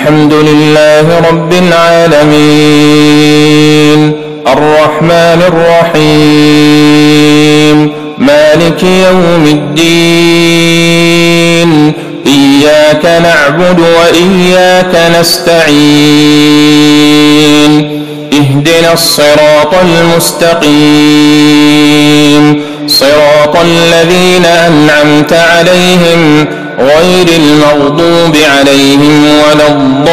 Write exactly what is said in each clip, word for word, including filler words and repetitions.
الحمد لله رب العالمين الرحمن الرحيم مالك يوم الدين إياك نعبد وإياك نستعين اهدنا الصراط المستقيم صراط الذين أنعمت عليهم غير المغضوب عليهم ولا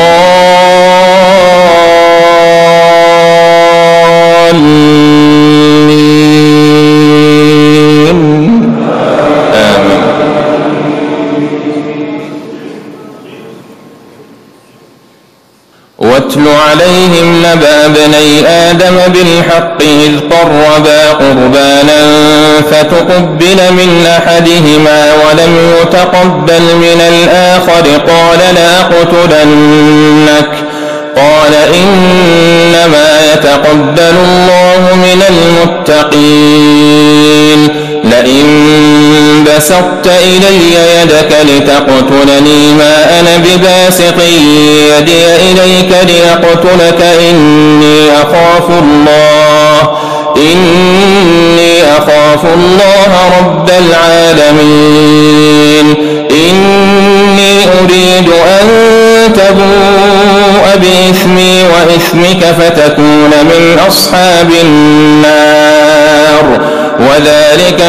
الضالين آمين. واتل عليهم نبأ ابني آدم بالحق إذ قربا قربانا فتقبل من أحدهما ولم يتقبل من الآخر قال لأقتلنك قال إنما يتقبل الله من المتقين لئن بسطت إلي يدك لتقتلني ما أنا بباسط يدي إليك لأقتلك إني أخاف الله إني أخاف الله رب العالمين إني أريد أن تبوء بإثمي وإثمك فتكون من أصحاب النار وذلك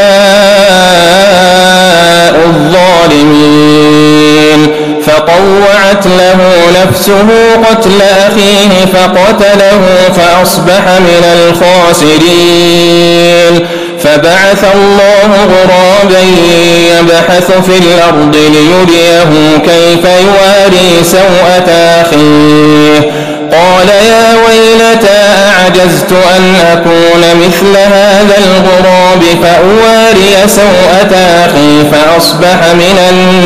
جزاء الظالمين فطوعت له نفسه قتل أخيه فقتله فأصبح من الخاسرين فبعث الله غرابا يبحث في الأرض ليريه كيف يواري سوءة أخيه قال يا ويلتى أعجزت أن أكون مثل هذا الغراب فأواري سوءة أخي فأصبح من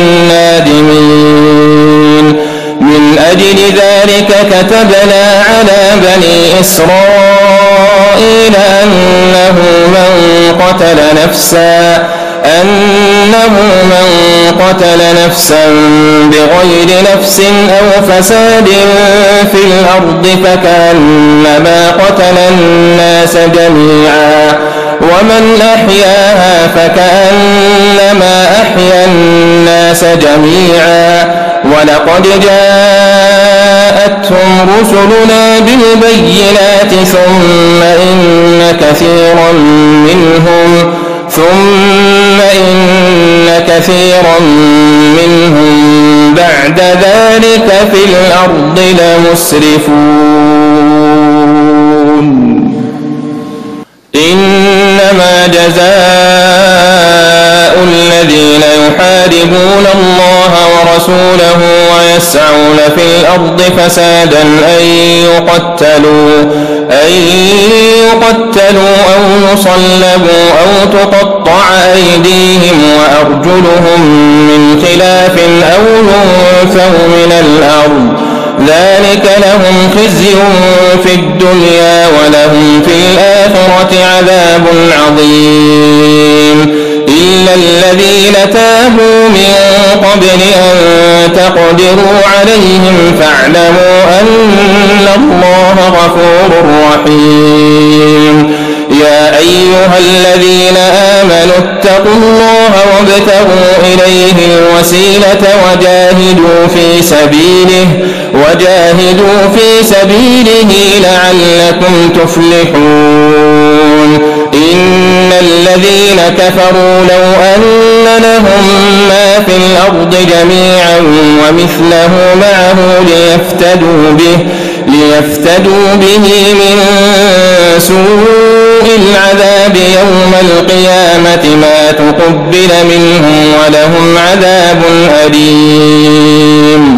النادمين من أجل ذلك كتبنا على بني إسرائيل أنه من قتل نفسا أنه من قتل نفسا بغير نفس أو فساد في الأرض فكأنما قتل الناس جميعا ومن أحياها فكأنما أحيا الناس جميعا ولقد جاءتهم رسلنا بالبينات ثم إن كثيرا منهم ثم إن كثيرا منهم بعد ذلك في الأرض لمسرفون إنما جزاء الذين يحاربون الله ورسوله ويسعون في الأرض فسادا أن يقتلوا أن يقتلوا أو يصلبوا أو تقطع أيديهم وأرجلهم من خلاف أو ينفوا من الأرض ذلك لهم خزي في الدنيا ولهم في الآخرة عذاب عظيم إلا الذين تابوا من قبل أن تقدروا عليهم فاعلموا أن الله غفور رحيم يا أيها الذين آمنوا اتقوا الله وابتغوا إليه الوسيلة وجاهدوا في سبيله وجاهدوا في سبيله لعلكم تفلحون إن الذين كفروا لو أن لهم ما في الأرض جميعا ومثله معه ليفتدوا به ليفتدوا به من سوء العذاب يوم القيامة ما تقبل منهم ولهم عذاب أليم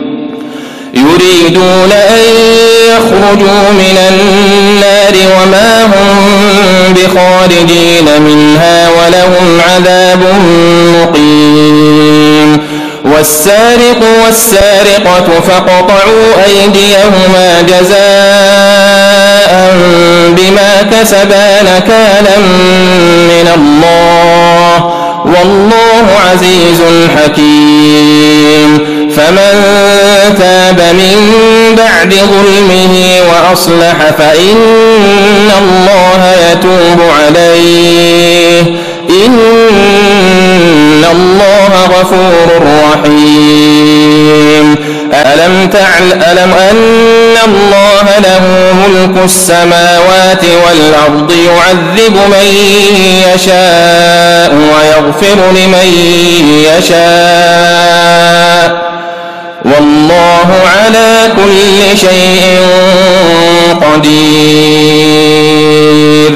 يريدون أن يخرجوا من النار وما هم بخارجين منها ولهم عذاب مقيم والسارق والسارقة فاقطعوا أيديهما جزاء بما كسبا نكالا من الله والله عزيز حكيم فمن تاب تاب من بعد ظلمه وأصلح فإن الله يتوب عليه إن الله غفور رحيم. ألم تعلم ألم أن الله له ملك السماوات والأرض يعذب من يشاء ويغفر لمن يشاء والله على كل شيء قدير.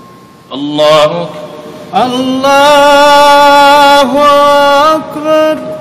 الله الله أكبر.